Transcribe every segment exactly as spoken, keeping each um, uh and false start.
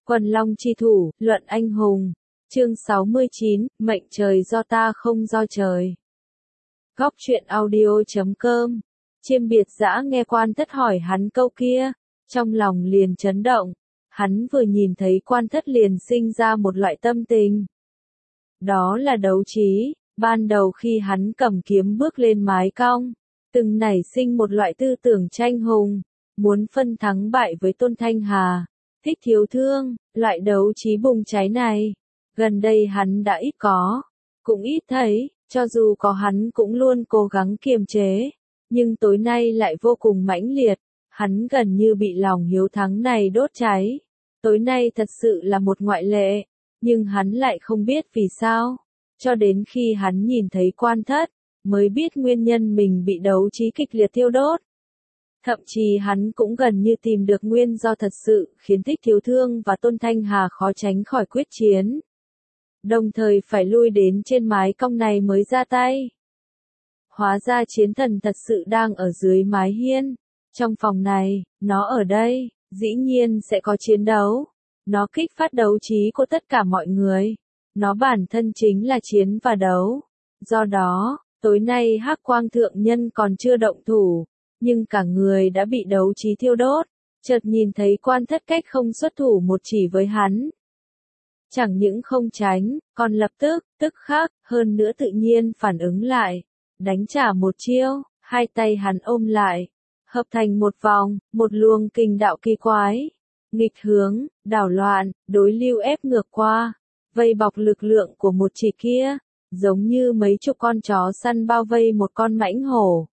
Quần long chi thủ, luận anh hùng. Chương sáu mươi chín, mệnh trời do ta không do trời. Góc truyện audio chấm com. Chiêm biệt dã nghe Quan Thất hỏi hắn câu kia, trong lòng liền chấn động. Hắn vừa nhìn thấy Quan Thất liền sinh ra một loại tâm tình. Đó là đấu trí. Ban đầu khi hắn cầm kiếm bước lên mái cong, từng nảy sinh một loại tư tưởng tranh hùng, muốn phân thắng bại với Tôn Thanh Hà. Thích thiếu thương, loại đấu trí bùng cháy này, gần đây hắn đã ít có, cũng ít thấy, cho dù có hắn cũng luôn cố gắng kiềm chế, nhưng tối nay lại vô cùng mãnh liệt, hắn gần như bị lòng hiếu thắng này đốt cháy. Tối nay thật sự là một ngoại lệ, nhưng hắn lại không biết vì sao, cho đến khi hắn nhìn thấy Quan Thất, mới biết nguyên nhân mình bị đấu trí kịch liệt thiêu đốt. Thậm chí hắn cũng gần như tìm được nguyên do thật sự khiến Thích thiếu thương và Tôn Thanh Hà khó tránh khỏi quyết chiến. Đồng thời phải lui đến trên mái cong này mới ra tay. Hóa ra chiến thần thật sự đang ở dưới mái hiên. Trong phòng này, nó ở đây, dĩ nhiên sẽ có chiến đấu. Nó kích phát đấu trí của tất cả mọi người. Nó bản thân chính là chiến và đấu. Do đó, tối nay Hắc Quang Thượng Nhân còn chưa động thủ. Nhưng cả người đã bị đấu trí thiêu đốt, chợt nhìn thấy Quan Thất cách không xuất thủ một chỉ với hắn. Chẳng những không tránh, còn lập tức, tức khắc, hơn nữa tự nhiên phản ứng lại, đánh trả một chiêu, hai tay hắn ôm lại, hợp thành một vòng, một luồng kình đạo kỳ quái, nghịch hướng, đảo loạn, đối lưu ép ngược qua, vây bọc lực lượng của một chỉ kia, giống như mấy chục con chó săn bao vây một con mãnh hổ.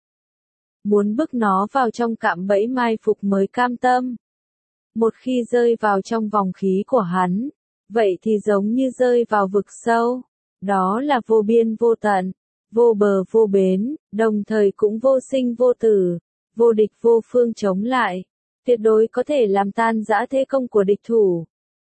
Muốn bức nó vào trong cạm bẫy mai phục mới cam tâm. Một khi rơi vào trong vòng khí của hắn, vậy thì giống như rơi vào vực sâu. Đó là vô biên vô tận, vô bờ vô bến, đồng thời cũng vô sinh vô tử, vô địch vô phương chống lại. Tuyệt đối có thể làm tan rã thế công của địch thủ.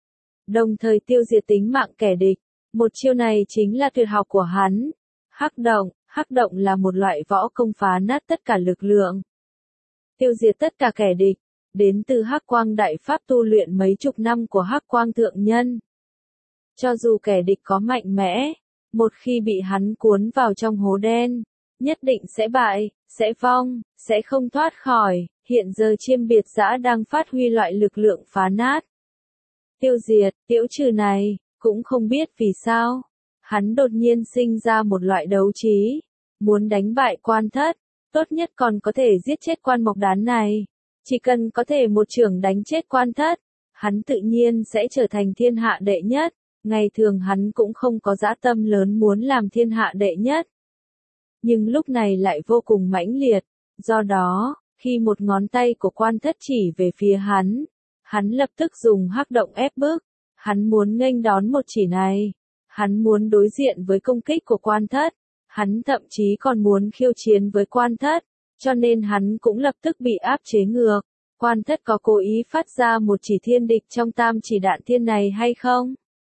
Đồng thời tiêu diệt tính mạng kẻ địch. Một chiêu này chính là tuyệt học của hắn. Hắc động. Hắc động là một loại võ công phá nát tất cả lực lượng, tiêu diệt tất cả kẻ địch, đến từ Hắc Quang Đại Pháp tu luyện mấy chục năm của Hắc Quang Thượng Nhân. Cho dù kẻ địch có mạnh mẽ, một khi bị hắn cuốn vào trong hố đen, nhất định sẽ bại, sẽ vong, sẽ không thoát khỏi. Hiện giờ Chiêm biệt dã đang phát huy loại lực lượng phá nát, tiêu diệt, tiễu trừ này, cũng không biết vì sao. Hắn đột nhiên sinh ra một loại đấu trí, muốn đánh bại Quan Thất, tốt nhất còn có thể giết chết Quan Mộc Đán này. Chỉ cần có thể một chưởng đánh chết Quan Thất, hắn tự nhiên sẽ trở thành thiên hạ đệ nhất. Ngày thường hắn cũng không có dã tâm lớn muốn làm thiên hạ đệ nhất. Nhưng lúc này lại vô cùng mãnh liệt, do đó, khi một ngón tay của Quan Thất chỉ về phía hắn, hắn lập tức dùng hắc động ép bức, hắn muốn nghênh đón một chỉ này. Hắn muốn đối diện với công kích của Quan Thất, hắn thậm chí còn muốn khiêu chiến với Quan Thất, cho nên hắn cũng lập tức bị áp chế ngược. Quan Thất có cố ý phát ra một chỉ thiên địch trong tam chỉ đạn thiên này hay không?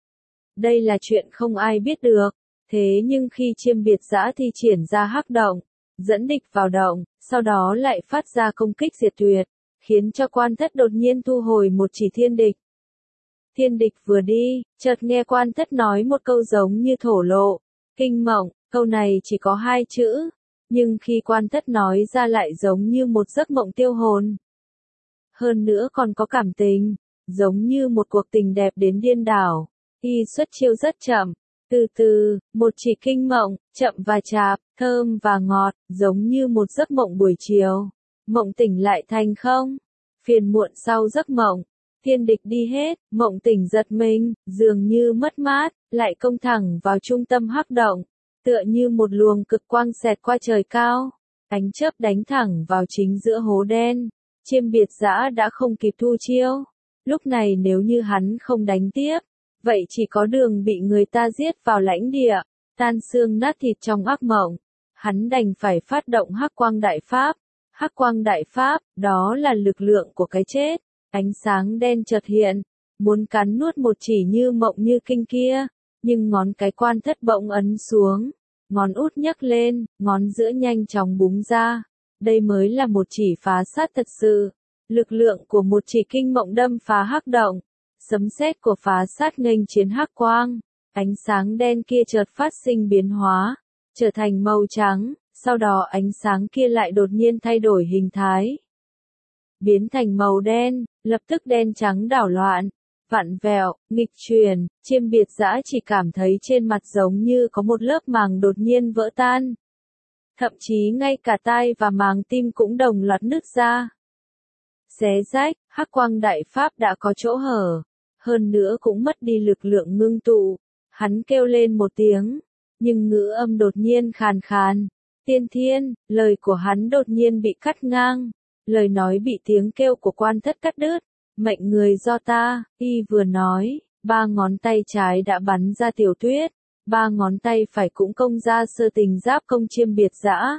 Đây là chuyện không ai biết được, thế nhưng khi Chiêm biệt dã thi triển ra hắc động, dẫn địch vào động, sau đó lại phát ra công kích diệt tuyệt, khiến cho Quan Thất đột nhiên thu hồi một chỉ thiên địch. Thiên địch vừa đi, chợt nghe Quan Thất nói một câu giống như thổ lộ, kinh mộng, câu này chỉ có hai chữ, nhưng khi Quan Thất nói ra lại giống như một giấc mộng tiêu hồn. Hơn nữa còn có cảm tình, giống như một cuộc tình đẹp đến điên đảo, y xuất chiêu rất chậm, từ từ, một chỉ kinh mộng, chậm và chạp, thơm và ngọt, giống như một giấc mộng buổi chiều, mộng tỉnh lại thành không, phiền muộn sau giấc mộng. Thiên địch đi hết, mộng tỉnh giật mình, dường như mất mát, lại công thẳng vào trung tâm hắc động, tựa như một luồng cực quang xẹt qua trời cao, ánh chớp đánh thẳng vào chính giữa hố đen. Chiêm biệt dã đã không kịp thu chiêu, lúc này nếu như hắn không đánh tiếp, vậy chỉ có đường bị người ta giết vào lãnh địa, tan xương nát thịt trong ác mộng. Hắn đành phải phát động Hắc Quang Đại Pháp. Hắc Quang Đại Pháp, đó là lực lượng của cái chết. Ánh sáng đen chợt hiện, muốn cắn nuốt một chỉ như mộng như kinh kia, nhưng ngón cái Quan Thất bỗng ấn xuống, ngón út nhấc lên, ngón giữa nhanh chóng búng ra. Đây mới là một chỉ phá sát thật sự, lực lượng của một chỉ kinh mộng đâm phá hắc động, Sấm sét của phá sát nghênh chiến hắc quang, ánh sáng đen kia chợt phát sinh biến hóa, trở thành màu trắng, sau đó ánh sáng kia lại đột nhiên thay đổi hình thái. Biến thành màu đen, lập tức đen trắng đảo loạn, vặn vẹo, nghịch chuyển, Chiêm Biệt Dã chỉ cảm thấy trên mặt giống như có một lớp màng đột nhiên vỡ tan. Thậm chí ngay cả tai và màng tim cũng đồng loạt nứt ra. Xé rách, hắc quang đại pháp đã có chỗ hở, hơn nữa cũng mất đi lực lượng ngưng tụ. Hắn kêu lên một tiếng, nhưng ngữ âm đột nhiên khàn khàn. Tiên Thiên, lời của hắn đột nhiên bị cắt ngang, lời nói bị tiếng kêu của Quan Thất cắt đứt. Mệnh người do ta, y vừa nói, ba ngón tay trái đã bắn ra Tiểu Tuyết, ba ngón tay phải cũng công ra Sơ Tình Giáp công Chiêm Biệt Dã.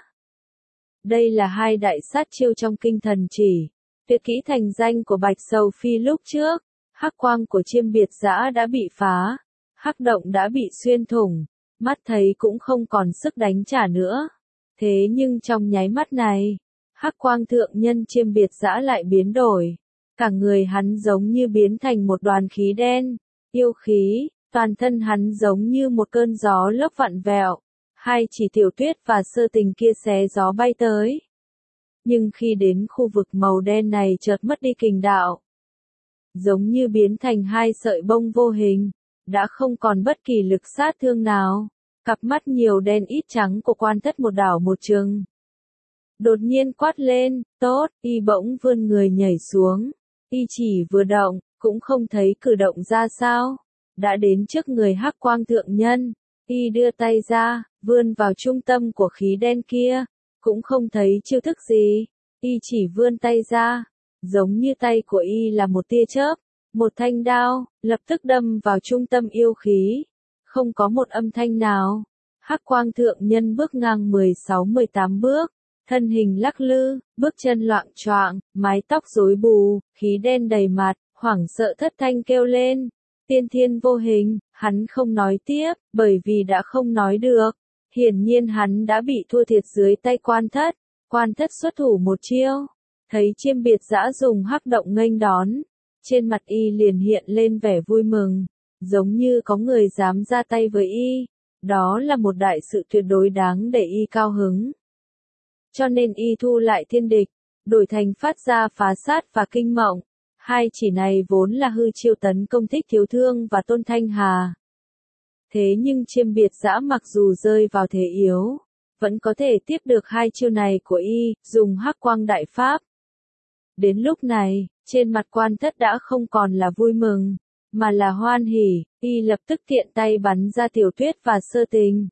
Đây là hai đại sát chiêu trong kinh thần chỉ, tuyệt kỹ thành danh của Bạch Sầu Phi lúc trước. Hắc quang của Chiêm Biệt Dã đã bị phá, hắc động đã bị xuyên thủng, mắt thấy cũng không còn sức đánh trả nữa. Thế nhưng trong nháy mắt này, hắc quang thượng nhân Chiêm Biệt Dã lại biến đổi. Cả người hắn giống như biến thành một đoàn khí đen, yêu khí, toàn thân hắn giống như một cơn gió lốc vặn vẹo. Hai chỉ Tiểu Tuyết và Sơ Tình kia xé gió bay tới. Nhưng khi đến khu vực màu đen này chợt mất đi kình đạo. Giống như biến thành hai sợi bông vô hình, đã không còn bất kỳ lực sát thương nào. Cặp mắt nhiều đen ít trắng của Quan Thất một đảo một chừng. Đột nhiên quát lên, tốt, y bỗng vươn người nhảy xuống. Y chỉ vừa động, cũng không thấy cử động ra sao. Đã đến trước người hắc quang thượng nhân, y đưa tay ra, vươn vào trung tâm của khí đen kia, cũng không thấy chiêu thức gì. Y chỉ vươn tay ra, giống như tay của y là một tia chớp, một thanh đao, lập tức đâm vào trung tâm yêu khí. Không có một âm thanh nào. Hắc quang thượng nhân bước ngang mười sáu mười tám bước. Thân hình lắc lư, bước chân loạng choạng, mái tóc rối bù, khí đen đầy mặt, hoảng sợ thất thanh kêu lên. Tiên Thiên vô hình, hắn không nói tiếp, bởi vì đã không nói được. Hiển nhiên hắn đã bị thua thiệt dưới tay Quan Thất. Quan Thất xuất thủ một chiêu, thấy Chiêm Biệt Dã dùng hắc động nghênh đón. Trên mặt y liền hiện lên vẻ vui mừng, giống như có người dám ra tay với y. Đó là một đại sự tuyệt đối đáng để y cao hứng. Cho nên y thu lại thiên địch, đổi thành phát ra phá sát và kinh mộng. Hai chỉ này vốn là hư chiêu tấn công Thích Thiếu Thương và Tôn Thanh Hà. Thế nhưng Chiêm Biệt Dã mặc dù rơi vào thế yếu, vẫn có thể tiếp được hai chiêu này của y, dùng hắc quang đại pháp. Đến lúc này, trên mặt Quan Thất đã không còn là vui mừng, mà là hoan hỉ, y lập tức tiện tay bắn ra Tiểu Tuyết và Sơ Tình.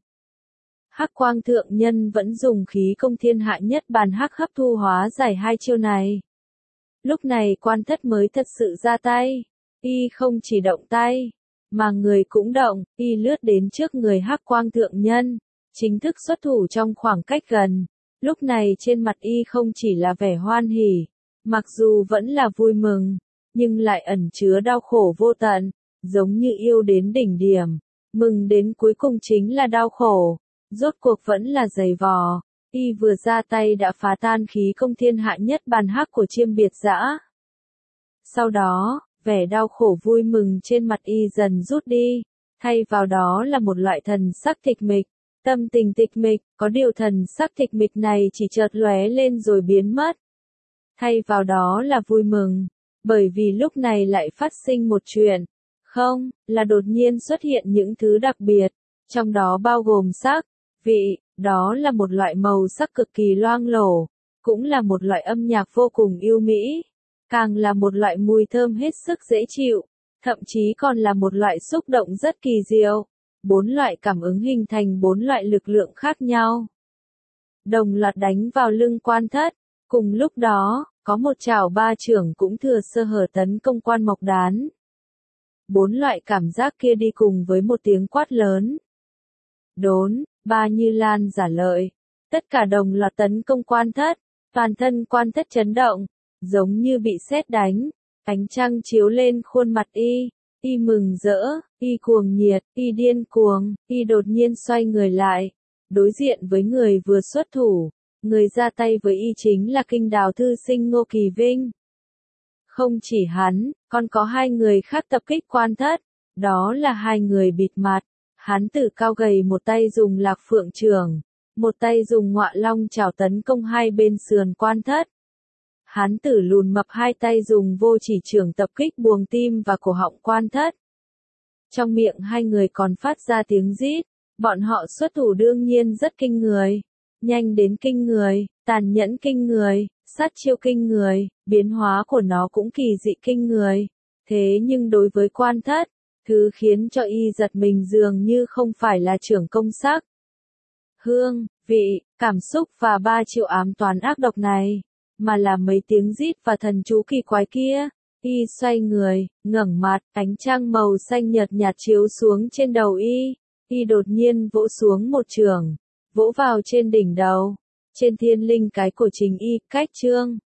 Hắc quang thượng nhân vẫn dùng khí công thiên hạ nhất bàn hắc hấp thu hóa giải hai chiêu này. Lúc này Quan Thất mới thật sự ra tay, y không chỉ động tay, mà người cũng động, y lướt đến trước người hắc quang thượng nhân, chính thức xuất thủ trong khoảng cách gần. Lúc này trên mặt y không chỉ là vẻ hoan hỉ, mặc dù vẫn là vui mừng, nhưng lại ẩn chứa đau khổ vô tận, giống như yêu đến đỉnh điểm, mừng đến cuối cùng chính là đau khổ. Rốt cuộc vẫn là dày vò, y vừa ra tay đã phá tan khí công thiên hạ nhất bàn hắc của Chiêm Biệt Dã. Sau đó, vẻ đau khổ vui mừng trên mặt y dần rút đi, thay vào đó là một loại thần sắc tịch mịch, tâm tình tịch mịch, có điều thần sắc tịch mịch này chỉ chợt lóe lên rồi biến mất. Thay vào đó là vui mừng, bởi vì lúc này lại phát sinh một chuyện, không, là đột nhiên xuất hiện những thứ đặc biệt, trong đó bao gồm sắc, vị, đó là một loại màu sắc cực kỳ loang lổ, cũng là một loại âm nhạc vô cùng yêu mỹ, càng là một loại mùi thơm hết sức dễ chịu, thậm chí còn là một loại xúc động rất kỳ diệu. Bốn loại cảm ứng hình thành bốn loại lực lượng khác nhau, đồng loạt đánh vào lưng Quan Thất. Cùng lúc đó, có một chảo ba chưởng cũng thừa sơ hở tấn công Quan Mộc Đán. Bốn loại cảm giác kia đi cùng với một tiếng quát lớn. Đốn, ba Như Lan giả lợi, tất cả đồng loạt tấn công Quan Thất, toàn thân Quan Thất chấn động, giống như bị sét đánh, ánh trăng chiếu lên khuôn mặt y, y mừng rỡ, y cuồng nhiệt, y điên cuồng, y đột nhiên xoay người lại, đối diện với người vừa xuất thủ, người ra tay với y chính là Kinh Đào thư sinh Ngô Kỳ Vinh. Không chỉ hắn, còn có hai người khác tập kích quan thất, đó là hai người bịt mặt. Hán tử cao gầy một tay dùng lạc phượng trưởng, một tay dùng ngọa long chảo tấn công hai bên sườn quan thất. Hán tử lùn mập hai tay dùng vô chỉ trưởng tập kích buồng tim và cổ họng quan thất. Trong miệng hai người còn phát ra tiếng rít, bọn họ xuất thủ đương nhiên rất kinh người, nhanh đến kinh người, tàn nhẫn kinh người, sát chiêu kinh người, biến hóa của nó cũng kỳ dị kinh người. Thế nhưng đối với quan thất, thứ khiến cho y giật mình dường như không phải là trưởng công sắc, hương, vị, cảm xúc và ba chiêu ám toán ác độc này, mà là mấy tiếng rít và thần chú kỳ quái kia. Y xoay người, ngẩng mặt, ánh trăng màu xanh nhợt nhạt chiếu xuống trên đầu y. Y đột nhiên vỗ xuống một chưởng, vỗ vào trên đỉnh đầu, trên thiên linh cái của chính y, cách trương.